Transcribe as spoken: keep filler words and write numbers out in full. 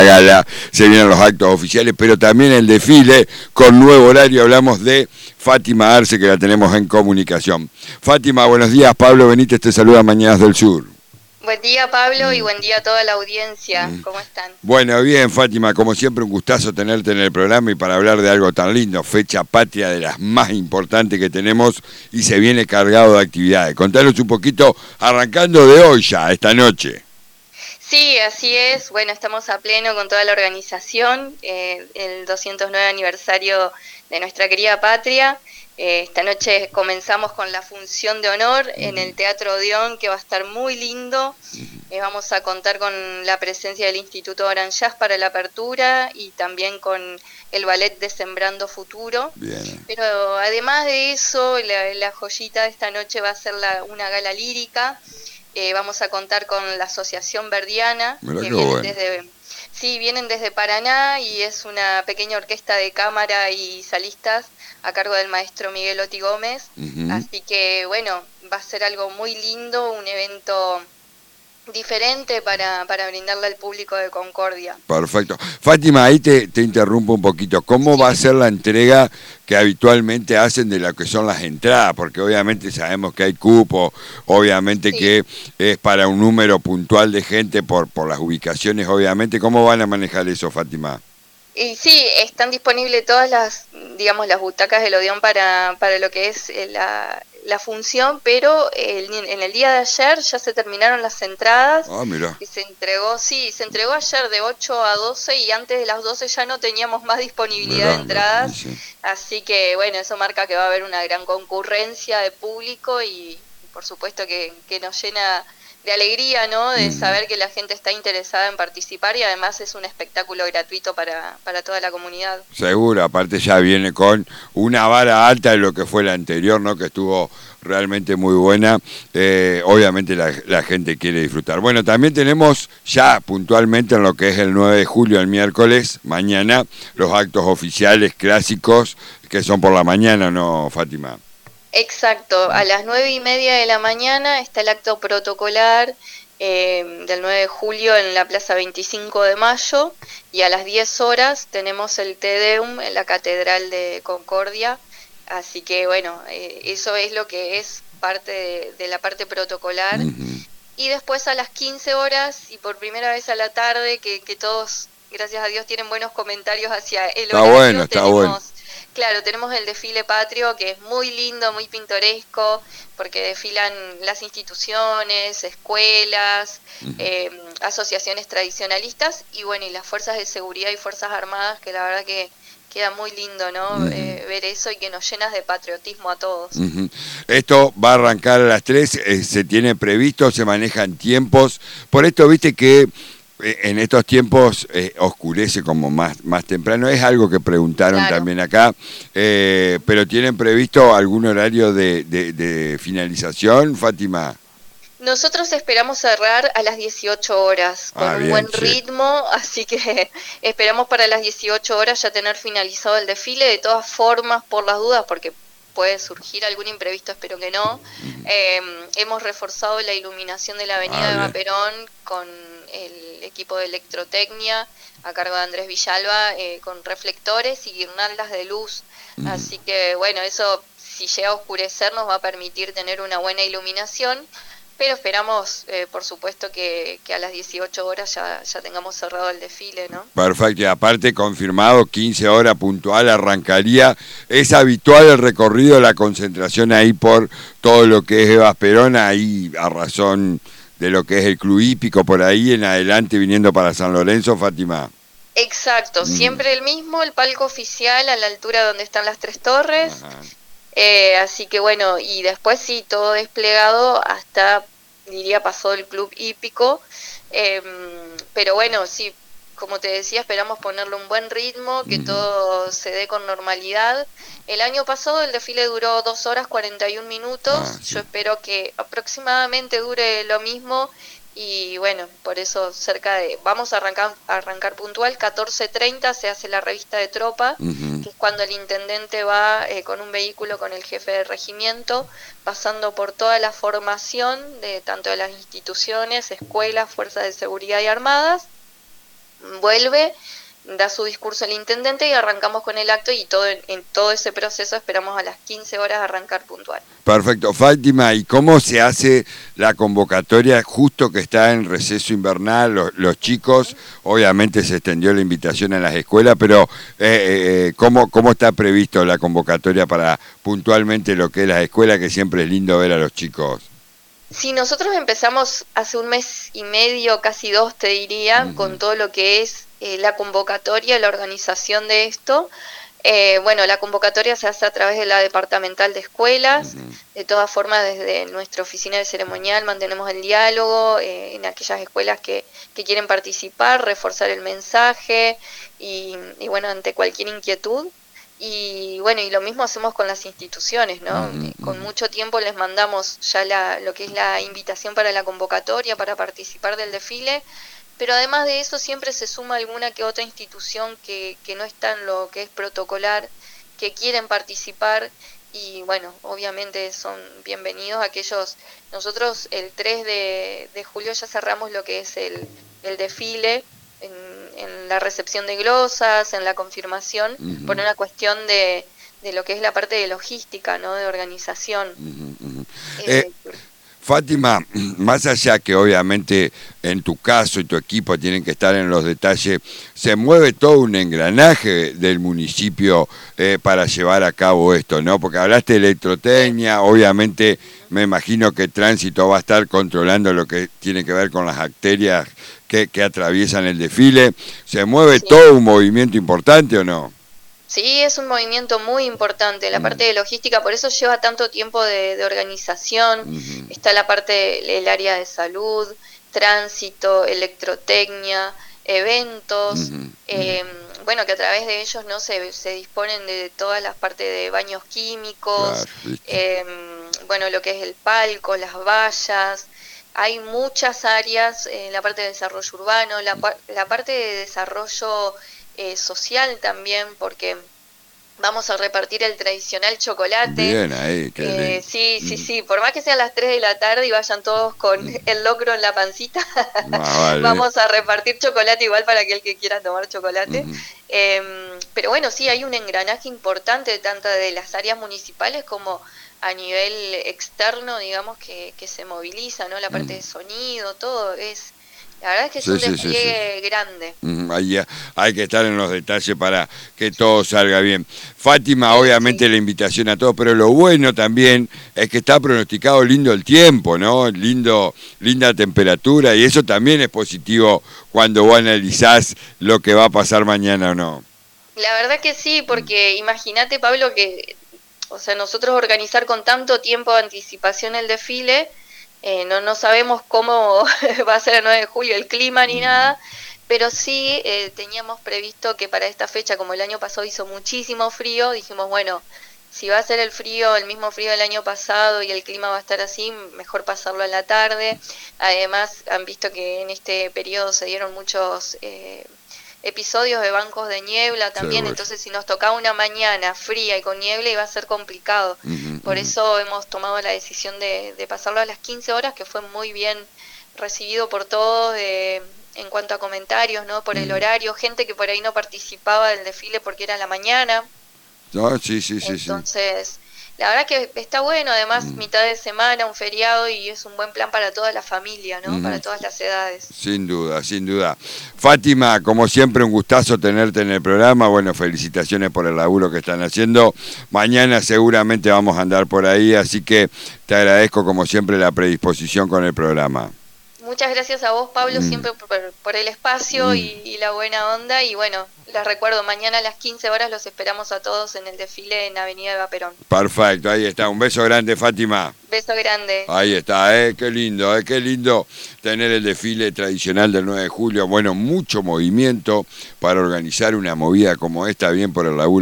gala, se vienen los actos oficiales, pero también el desfile con nuevo horario. Hablamos de Fátima Arce, que la tenemos en comunicación. Fátima, buenos días. Pablo Benítez te saluda, Mañanas del Sur. Buen día, Pablo, y buen día a toda la audiencia. ¿Cómo están? Bueno, bien, Fátima, como siempre un gustazo tenerte en el programa y para hablar de algo tan lindo, fecha patria de las más importantes que tenemos y se viene cargado de actividades. Contanos un poquito, arrancando de hoy ya, esta noche. Sí, así es. Bueno, estamos a pleno con toda la organización, eh, el doscientos nueve aniversario de nuestra querida patria. Eh, esta noche comenzamos con la función de honor en el Teatro Odeón, que va a estar muy lindo. Eh, vamos a contar con la presencia del Instituto Oran Jazz para la apertura y también con el ballet de Sembrando Futuro. Bien. Pero además de eso, la, la joyita de esta noche va a ser la, una gala lírica. Eh, vamos a contar con la Asociación Verdiana, Mirá que qué vienen bueno. desde, sí, vienen desde Paraná y es una pequeña orquesta de cámara y solistas a cargo del maestro Miguel Oti Gómez. Uh-huh. Así que, bueno, va a ser algo muy lindo, un evento diferente para, para brindarle al público de Concordia. Perfecto. Fátima, ahí te, te interrumpo un poquito. ¿Cómo Sí. va a ser la entrega que habitualmente hacen de lo que son las entradas? Porque obviamente sabemos que hay cupo, obviamente Sí. que es para un número puntual de gente por, por las ubicaciones, obviamente. ¿Cómo van a manejar eso, Fátima? Y sí, están disponibles todas las, digamos, las butacas del Odeón para, para lo que es la, la función, pero el, en el día de ayer ya se terminaron las entradas. Ah, mira. Y se entregó, sí, se entregó ayer de ocho a doce y antes de las doce ya no teníamos más disponibilidad Mirá, de entradas. sí. Así que, bueno, eso marca que va a haber una gran concurrencia de público y, por supuesto, que, que nos llena de alegría, ¿no? De Mm. saber que la gente está interesada en participar y además es un espectáculo gratuito para, para toda la comunidad. Seguro, aparte ya viene con una vara alta de lo que fue la anterior, ¿no? Que estuvo realmente muy buena. Eh, obviamente la, la gente quiere disfrutar. Bueno, también tenemos ya puntualmente en lo que es el nueve de julio, el miércoles, mañana, los actos oficiales clásicos que son por la mañana, ¿no, Fátima? Exacto, a las nueve y media de la mañana está el acto protocolar eh, del nueve de julio en la Plaza veinticinco de mayo y a las diez horas tenemos el Te Deum en la Catedral de Concordia, así que bueno, eh, eso es lo que es parte de, de la parte protocolar. Uh-huh. Y después a las quince horas y por primera vez a la tarde, que, que todos, gracias a Dios, tienen buenos comentarios hacia el Está horario, bueno, está tenemos... bueno. Claro, tenemos el desfile patrio que es muy lindo, muy pintoresco, porque desfilan las instituciones, escuelas, uh-huh. eh, asociaciones tradicionalistas y bueno, y las fuerzas de seguridad y fuerzas armadas, que la verdad que queda muy lindo, ¿no? Uh-huh. Eh, ver eso y que nos llenas de patriotismo a todos. Uh-huh. Esto va a arrancar a las tres, eh, se tiene previsto, se manejan tiempos, por esto viste que en estos tiempos eh, oscurece como más, más temprano, es algo que preguntaron claro. también acá, eh, pero ¿tienen previsto algún horario de, de, de finalización, Fátima? Nosotros esperamos cerrar a las dieciocho horas, con ah, un bien, buen sí. ritmo, así que esperamos para las dieciocho horas ya tener finalizado el desfile, de todas formas, por las dudas, porque puede surgir algún imprevisto, espero que no. Uh-huh. Eh, hemos reforzado la iluminación de la avenida ah, de Vaperón con el equipo de electrotecnia a cargo de Andrés Villalba, eh, con reflectores y guirnaldas de luz. Uh-huh. Así que, bueno, eso si llega a oscurecer nos va a permitir tener una buena iluminación, pero esperamos, eh, por supuesto, que, que a las dieciocho horas ya, ya tengamos cerrado el desfile, ¿no? Perfecto, y aparte confirmado, quince horas puntual arrancaría. ¿Es habitual el recorrido, la concentración ahí por todo lo que es Evas Perón, ahí a razón de lo que es el Club Hípico, por ahí en adelante viniendo para San Lorenzo, Fátima? Exacto, mm. siempre el mismo, el palco oficial a la altura donde están las tres torres. Eh, así que bueno, y después sí, todo desplegado hasta, diría, pasó el Club Hípico, eh, pero bueno, sí, como te decía, esperamos ponerle un buen ritmo, que uh-huh. todo se dé con normalidad. El año pasado el desfile duró dos horas cuarenta y un minutos, ah, sí. Yo espero que aproximadamente dure lo mismo. Y bueno, por eso cerca de... Vamos a arrancar, a arrancar puntual, catorce treinta se hace la revista de tropa, uh-huh. que es cuando el intendente va eh, con un vehículo con el jefe de regimiento, pasando por toda la formación de tanto de las instituciones, escuelas, fuerzas de seguridad y armadas. vuelve, da su discurso el intendente y arrancamos con el acto y todo en, en todo ese proceso esperamos a las quince horas arrancar puntual. Perfecto. Fátima, ¿y cómo se hace la convocatoria justo que está en receso invernal? Los, los chicos, obviamente se extendió la invitación a las escuelas, pero eh, eh, ¿cómo, ¿cómo está previsto la convocatoria para puntualmente lo que es las escuelas, que siempre es lindo ver a los chicos? Sí, nosotros empezamos hace un mes y medio, casi dos te diría, uh-huh. con todo lo que es eh, la convocatoria, la organización de esto. Eh, bueno, la convocatoria se hace a través de la departamental de escuelas. Uh-huh. De todas formas, desde nuestra oficina de ceremonial mantenemos el diálogo eh, en aquellas escuelas que, que quieren participar, reforzar el mensaje y, y bueno, ante cualquier inquietud. Y bueno, y lo mismo hacemos con las instituciones, ¿no? Uh-huh. Con mucho tiempo les mandamos ya la, lo que es la invitación para la convocatoria, para participar del desfile, pero además de eso siempre se suma alguna que otra institución que, que no está en lo que es protocolar, que quieren participar y bueno, obviamente son bienvenidos aquellos. Nosotros el tres de julio ya cerramos lo que es el, el desfile, En, en la recepción de glosas, en la confirmación, uh-huh. por una cuestión de, de lo que es la parte de logística, ¿no? De organización. Uh-huh, uh-huh. Eh, eh, Fátima, más allá que obviamente en tu caso y tu equipo tienen que estar en los detalles, se mueve todo un engranaje del municipio eh, para llevar a cabo esto, ¿no? Porque hablaste de electrotecnia, obviamente me imagino que Tránsito va a estar controlando lo que tiene que ver con las arterias que, que atraviesan el desfile. ¿Se mueve sí. todo un movimiento importante o no? Sí, es un movimiento muy importante, la mm. parte de logística, por eso lleva tanto tiempo de, de organización, mm-hmm. está la parte, el área de salud, tránsito, electrotecnia, eventos, mm-hmm. eh, bueno, que a través de ellos no se, se disponen de todas las partes de baños químicos, claro, eh, bueno, lo que es el palco, las vallas. Hay muchas áreas, eh, la parte de desarrollo urbano, la, la parte de desarrollo eh, social también, porque vamos a repartir el tradicional chocolate. Bien, ahí, qué eh, bien. Sí, sí, sí, por más que sean las tres de la tarde y vayan todos con el locro en la pancita, ah, vale. Vamos a repartir chocolate igual para aquel que quiera tomar chocolate. Uh-huh. eh, pero bueno, sí, hay un engranaje importante tanto de las áreas municipales como a nivel externo, digamos, que, que se moviliza, ¿no? La parte mm. de sonido, todo, es... La verdad es que es sí, un despliegue sí, sí, sí. grande. Mm, hay, hay que estar en los detalles para que todo salga bien. Fátima, sí, obviamente sí. la invitación a todos, pero lo bueno también es que está pronosticado lindo el tiempo, ¿no? Lindo, linda temperatura, y eso también es positivo cuando vos analizás lo que va a pasar mañana o no. La verdad que sí, porque mm. imagínate, Pablo, que... O sea, nosotros organizar con tanto tiempo de anticipación el desfile, eh, no, no sabemos cómo va a ser el nueve de julio el clima ni nada, pero sí eh, teníamos previsto que para esta fecha, como el año pasado hizo muchísimo frío, dijimos, bueno, si va a ser el frío, el mismo frío del año pasado y el clima va a estar así, mejor pasarlo en la tarde. Además, han visto que en este periodo se dieron muchos... Eh, episodios de bancos de niebla también, sí, entonces si nos tocaba una mañana fría y con niebla iba a ser complicado. Uh-huh, Por uh-huh. eso hemos tomado la decisión de, de pasarlo a las quince horas, que fue muy bien recibido por todos eh, en cuanto a comentarios, ¿no? Por uh-huh. el horario, gente que por ahí no participaba del desfile porque era la mañana. No, sí, sí, sí. Entonces... Sí. La verdad que está bueno, además mm. mitad de semana, un feriado y es un buen plan para toda la familia, ¿no? Mm. Para todas las edades. Sin duda, sin duda. Fátima, como siempre, un gustazo tenerte en el programa. Bueno, felicitaciones por el laburo que están haciendo. Mañana seguramente vamos a andar por ahí, así que te agradezco como siempre la predisposición con el programa. Muchas gracias a vos, Pablo, mm. siempre por, por el espacio mm. y, y la buena onda. Y bueno, les recuerdo, mañana a las quince horas los esperamos a todos en el desfile en Avenida Eva Perón. Perfecto, ahí está. Un beso grande, Fátima. Beso grande. Ahí está, eh, qué lindo, eh, qué lindo tener el desfile tradicional del nueve de julio. Bueno, mucho movimiento para organizar una movida como esta, bien por el laburo.